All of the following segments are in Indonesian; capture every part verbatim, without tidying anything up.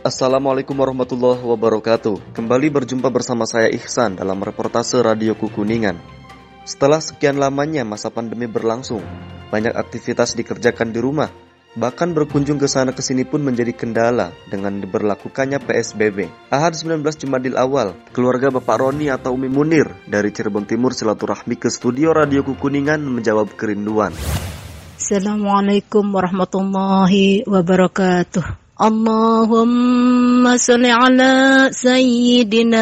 Assalamualaikum warahmatullahi wabarakatuh. Kembali berjumpa bersama saya Ihsan dalam reportase Radio Kukuningan. Setelah sekian lamanya masa pandemi berlangsung, banyak aktivitas dikerjakan di rumah. Bahkan berkunjung ke sana ke sini pun menjadi kendala dengan diberlakukannya P S B B. Ahad sembilan belas Jumadil Awal, keluarga Bapak Roni atau Umi Munir dari Cirebon Timur silaturahmi ke studio Radio Kukuningan menjawab kerinduan. Assalamualaikum warahmatullahi wabarakatuh. Allahumma salli ala Sayyidina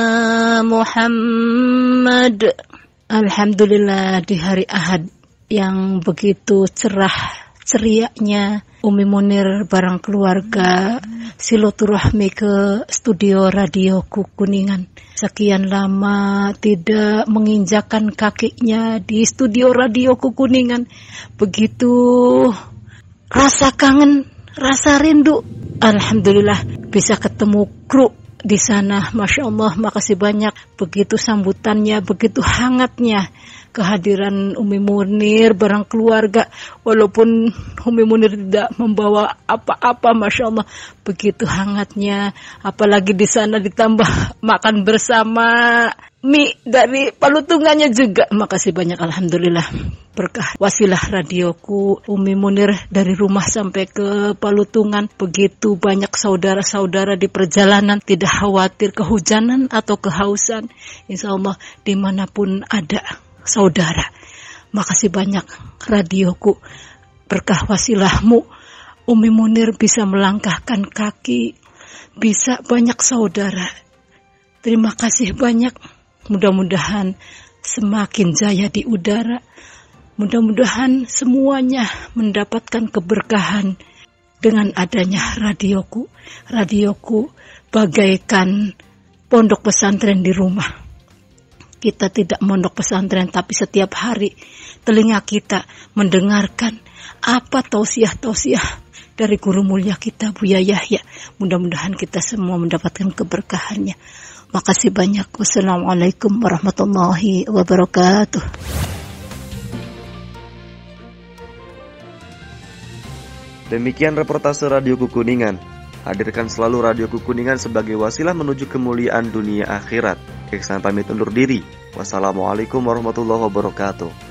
Muhammad. Alhamdulillah, di hari Ahad yang begitu cerah ceriaknya Umi Munir bareng keluarga silaturahmi ke studio Radio Kukuningan. Sekian lama tidak menginjakan kakinya di studio Radio Kukuningan. Begitu rasa kangen, rasa rindu. Alhamdulillah bisa ketemu kru di sana. Masya Allah, makasih banyak. Begitu sambutannya, begitu hangatnya kehadiran Umi Munir bareng keluarga. Walaupun Umi Munir tidak membawa apa-apa, Masya Allah, begitu hangatnya. Apalagi di sana ditambah makan bersama mie dari palutungannya juga. Makasih banyak, Alhamdulillah. Berkah wasilah radioku, Umi Munir dari rumah sampai ke Palutungan. Begitu banyak saudara-saudara di perjalanan, tidak khawatir kehujanan atau kehausan. Insya Allah dimanapun ada saudara. Makasih banyak radioku. Berkah wasilahmu, Umi Munir bisa melangkahkan kaki, bisa banyak saudara. Terima kasih banyak. Mudah-mudahan semakin jaya di udara. Mudah-mudahan semuanya mendapatkan keberkahan dengan adanya radioku. Radioku bagaikan pondok pesantren di rumah. Kita tidak mondok pesantren, tapi setiap hari telinga kita mendengarkan apa tausiah-tausiah dari guru mulia kita, Buya Yahya. Mudah-mudahan kita semua mendapatkan keberkahannya. Makasih banyak. Wassalamualaikum warahmatullahi wabarakatuh. Demikian reportase Radio Kukuningan. Hadirkan selalu Radio Kukuningan sebagai wasilah menuju kemuliaan dunia akhirat. Ihsan pamit undur diri. Wassalamualaikum warahmatullahi wabarakatuh.